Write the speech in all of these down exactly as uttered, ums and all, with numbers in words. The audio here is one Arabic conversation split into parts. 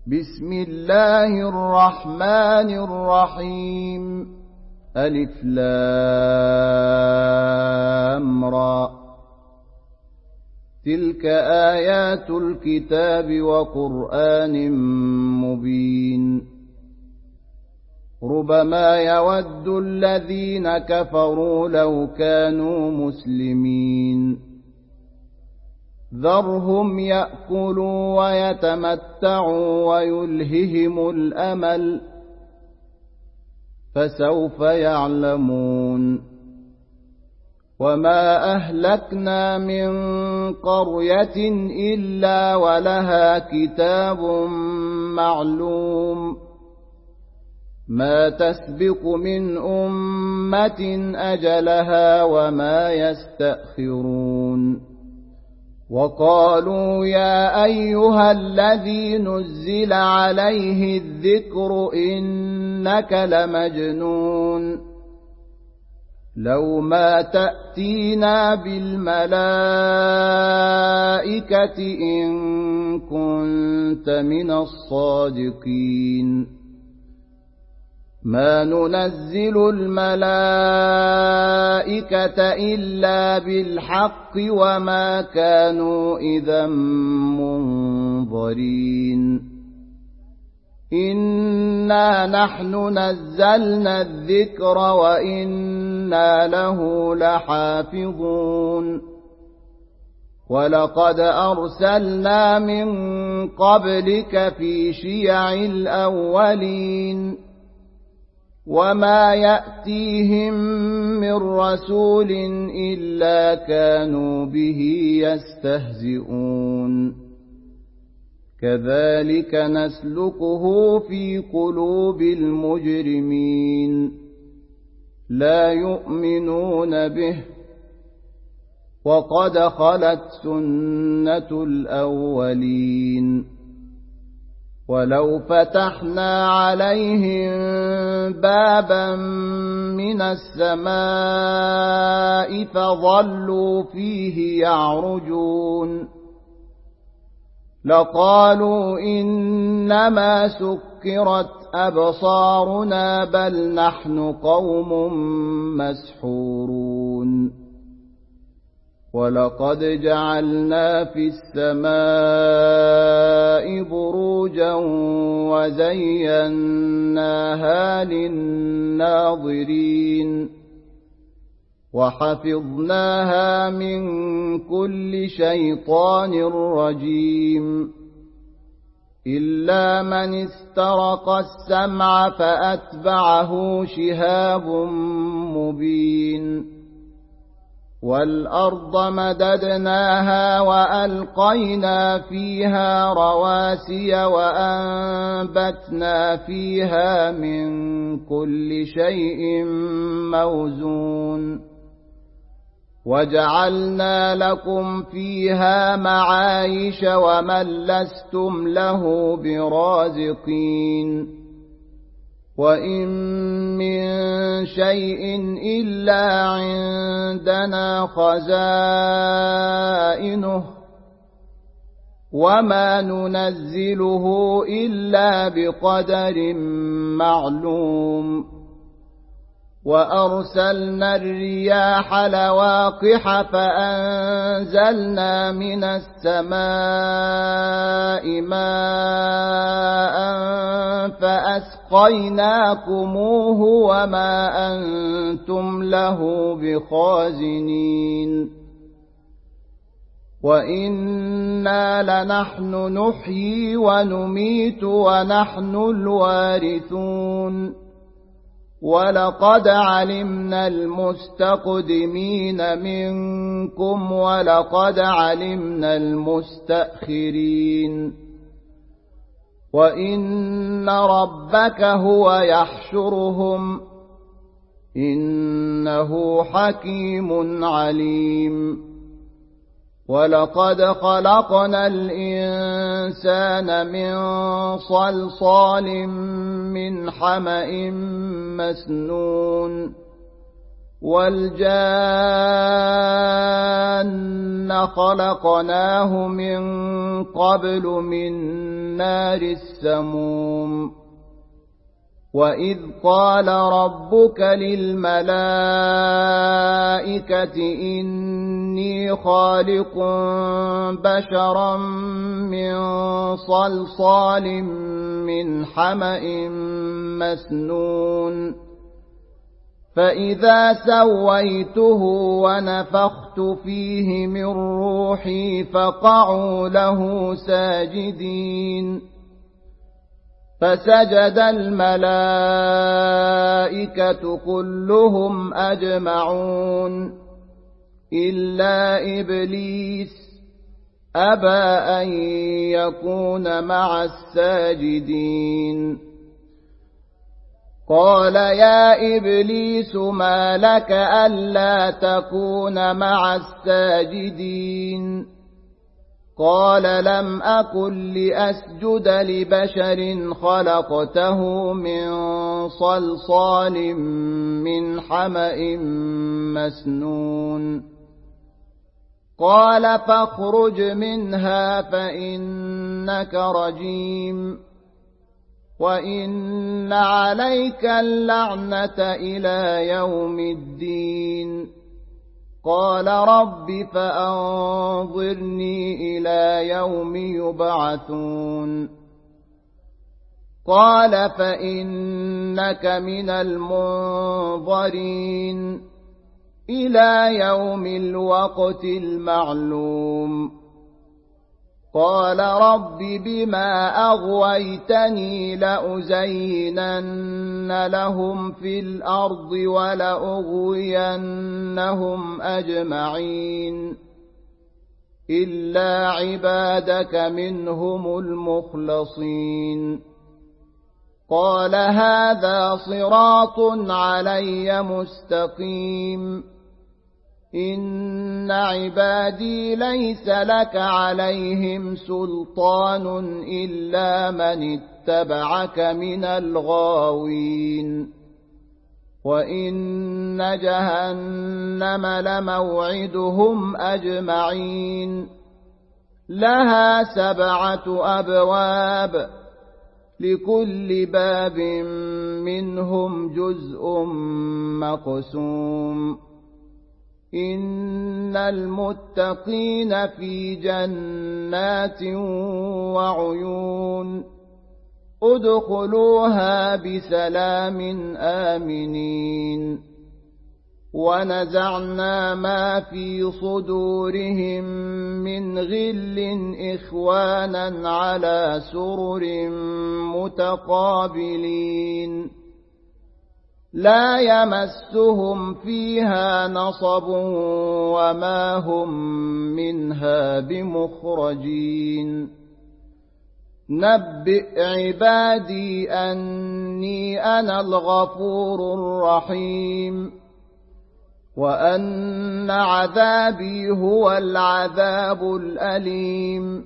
بسم الله الرحمن الرحيم. ألف لام را. تلك آيات الكتاب وقرآن مبين. ربما يود الذين كفروا لو كانوا مسلمين. ذرهم يأكلوا ويتمتعوا ويلههم الأمل، فسوف يعلمون. وما أهلكنا من قرية إلا ولها كتاب معلوم، ما تسبق من أمة أجلها وما يستأخرون. وقالوا يا أيها الذي نزل عليه الذكر إنك لمجنون، لو ما تأتينا بالملائكة إن كنت من الصادقين. ما ننزل الملائكة إلا بالحق وما كانوا إذا منظرين. إنا نحن نزلنا الذكر وإنا له لحافظون. ولقد أرسلنا من قبلك في شيع الأولين، وما يأتيهم من رسول إلا كانوا به يستهزئون. كذلك نسلكه في قلوب المجرمين، لا يؤمنون به، وقد خلت سنة الأولين. ولو فتحنا عليهم بابا من السماء فظلوا فيه يعرجون لقالوا إنما سكرت أبصارنا بل نحن قوم مسحورون. ولقد جعلنا في السماء بروجا وزيناها للناظرين، وحفظناها من كل شيطان رجيم، إلا من استرق السمع فأتبعه شهاب مبين. والأرض مددناها وألقينا فيها رواسي وأنبتنا فيها من كل شيء موزون، وجعلنا لكم فيها معايش ومن لستم له برازقين. وإن من شيء إلا عندنا خزائنه وما ننزله إلا بقدر معلوم. وأرسلنا الرياح لواقح فأنزلنا من السماء ماء فأسقيناكموه وما أنتم له بخازنين. وإنا لنحن نحيي ونميت ونحن الوارثون. ولقد علمنا المستقدمين منكم ولقد علمنا المستأخرين. وإن ربك هو يحشرهم إنه حكيم عليم. ولقد خلقنا الإنسان من صلصال من حمأ مسنون، والجان خلقناه من قبل من نار السموم وإذ قال ربك للملائكة إني خالق بشرا من صلصال من حمأ مسنون فإذا سويته ونفخت فيه من روحي فقعوا له ساجدين فسجد الملائكة كلهم أجمعون إلا إبليس أبى أن يكون مع الساجدين قال يا إبليس ما لك ألا تكون مع الساجدين قال لم أكن لأسجد لبشر خلقته من صلصال من حمأ مسنون قال فاخرج منها فإنك رجيم وإن عليك اللعنة إلى يوم الدين قال رب فأنظرني إلى يوم يبعثون قال فإنك من المنظرين إلى يوم الوقت المعلوم قال رب بما أغويتني لأزينن لهم في الأرض ولأغوينهم أجمعين إلا عبادك منهم المخلصين قال هذا صراط علي مستقيم إن عبادي ليس لك عليهم سلطان إلا من اتبعك من الغاوين وإن جهنم لموعدهم أجمعين لها سبعة أبواب لكل باب منهم جزء مقسوم إن المتقين في جنات وعيون ادخلوها بسلام آمنين ونزعنا ما في صدورهم من غل إخوانا على سرر متقابلين لا يمسهم فيها نصب وما هم منها بمخرجين نبئ عبادي أني أنا الغفور الرحيم وأن عذابي هو العذاب الأليم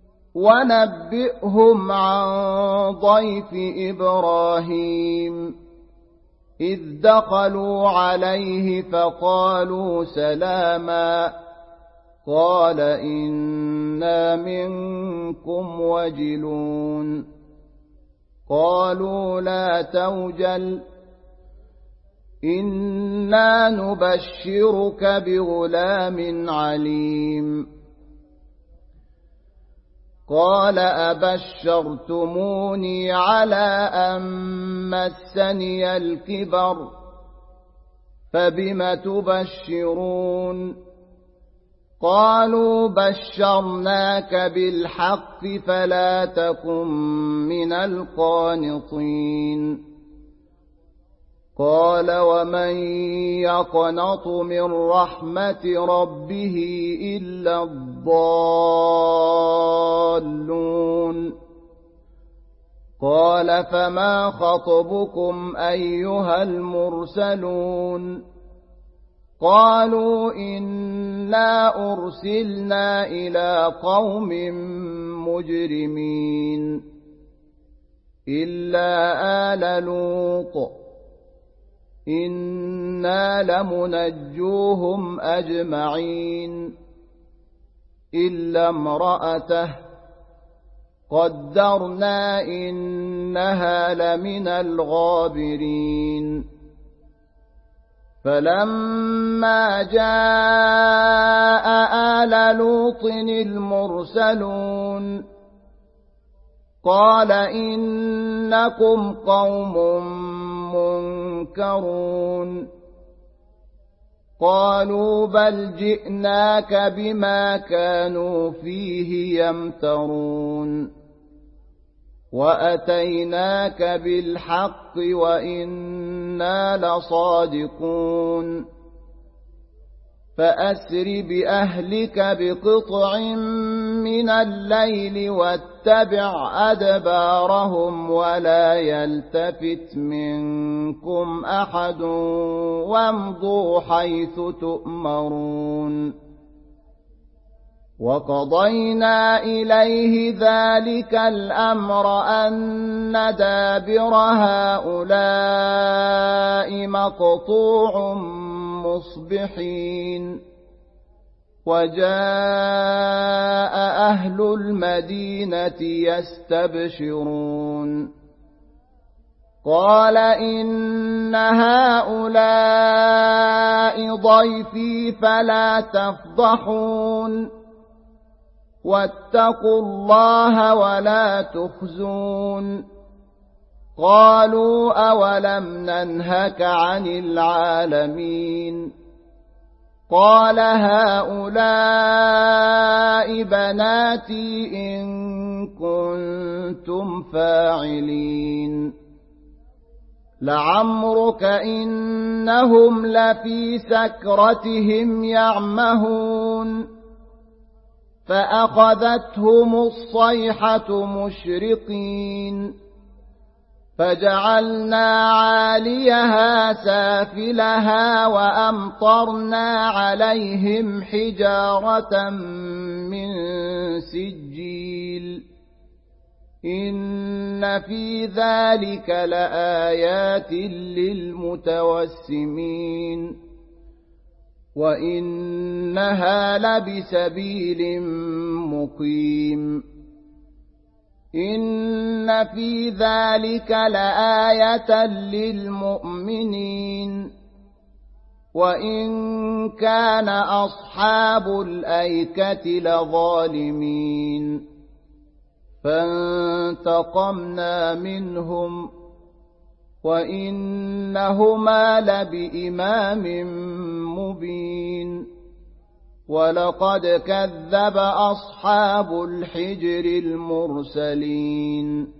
ونبئهم عن ضيف إبراهيم إذ دخلوا عليه فقالوا سلاما قال إنا منكم وجلون قالوا لا توجل إنا نبشرك بغلام عليم قال أبشرتموني على أن مسني الكبر فبم تبشرون قالوا بشرناك بالحق فلا تكن من القانطين قال ومن يقنط من رحمة ربه إلا الضالون قال فما خطبكم أيها المرسلون قالوا إنا أرسلنا إلى قوم مجرمين إلا آل لوط إنا لمنجوهم أجمعين إلا امرأته قدرنا إنها لمن الغابرين فلما جاء آل لوط المرسلون قال إنكم قوم منكرون قالوا بل جئناك بما كانوا فيه يمترون وأتيناك بالحق وإنا لصادقون فأسر بأهلك بقطع من الليل واتبع أدبارهم ولا يلتفت منكم أحد وامضوا حيث تؤمرون وقضينا إليه ذلك الأمر أن دابر هؤلاء مقطوع مصبحين وجاء أهل المدينة يستبشرون قال إن هؤلاء ضيفي فلا تفضحون واتقوا الله ولا تخزون قالوا أولم ننهك عن العالمين قال هؤلاء بناتي إن كنتم فاعلين لعمرك إنهم لفي سكرتهم يعمهون فأخذتهم الصيحة مشرقين فجعلنا عاليها سافلها وأمطرنا عليهم حجارة من سجيل إن في ذلك لآيات للمتوسمين وإنها لبسبيل مقيم إن في ذلك لآية للمؤمنين وإن كان أصحاب الأيكة لظالمين فانتقمنا منهم وإنهما لبإمام مبين ولقد كذب أصحاب الحجر المرسلين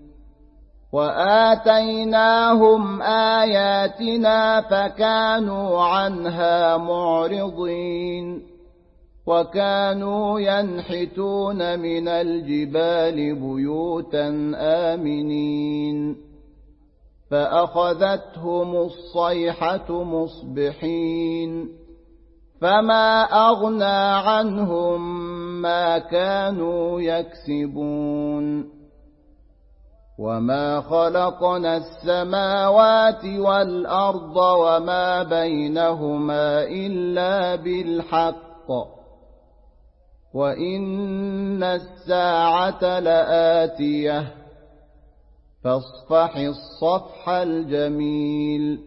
وآتيناهم آياتنا فكانوا عنها معرضين وكانوا ينحتون من الجبال بيوتا آمنين فأخذتهم الصيحة مصبحين فما أغنى عنهم ما كانوا يكسبون وما خلقنا السماوات والأرض وما بينهما إلا بالحق وإن الساعة لآتية فاصفح الصفح الجميل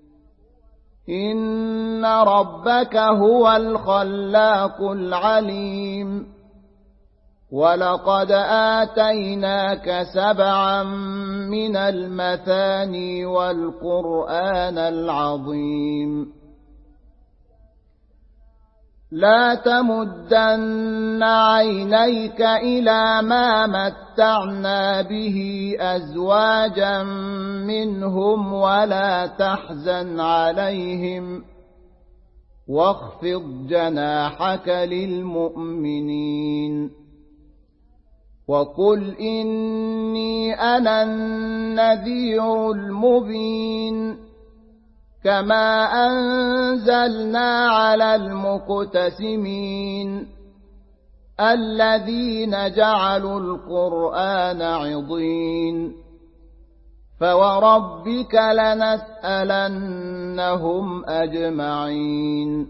إن ربك هو الخلاق العليم ولقد آتيناك سبعا من المثاني والقرآن العظيم لا تمدن عينيك إلى ما متعنا به أزواجا منهم ولا تحزن عليهم واخفض جناحك للمؤمنين وقل إني أنا النذير المبين كما أنزلنا على المقتسمين الذين جعلوا القرآن عضين فوربك لنسألنهم أجمعين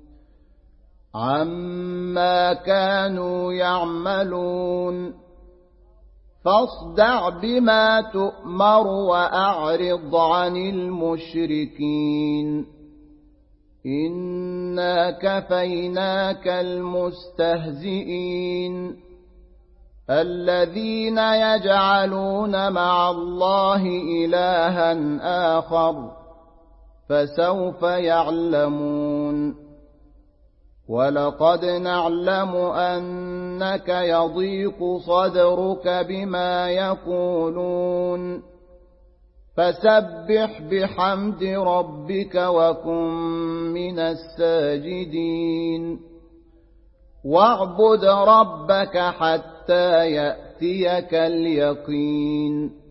عما كانوا يعملون فاصدع بما تؤمر وأعرض عن المشركين إنا كفيناك المستهزئين الذين يجعلون مع الله إلها آخر فسوف يعلمون ولقد نعلم أنك يضيق صدرك بما يقولون فسبح بحمد ربك وكن من الساجدين واعبد ربك حتى يأتيك اليقين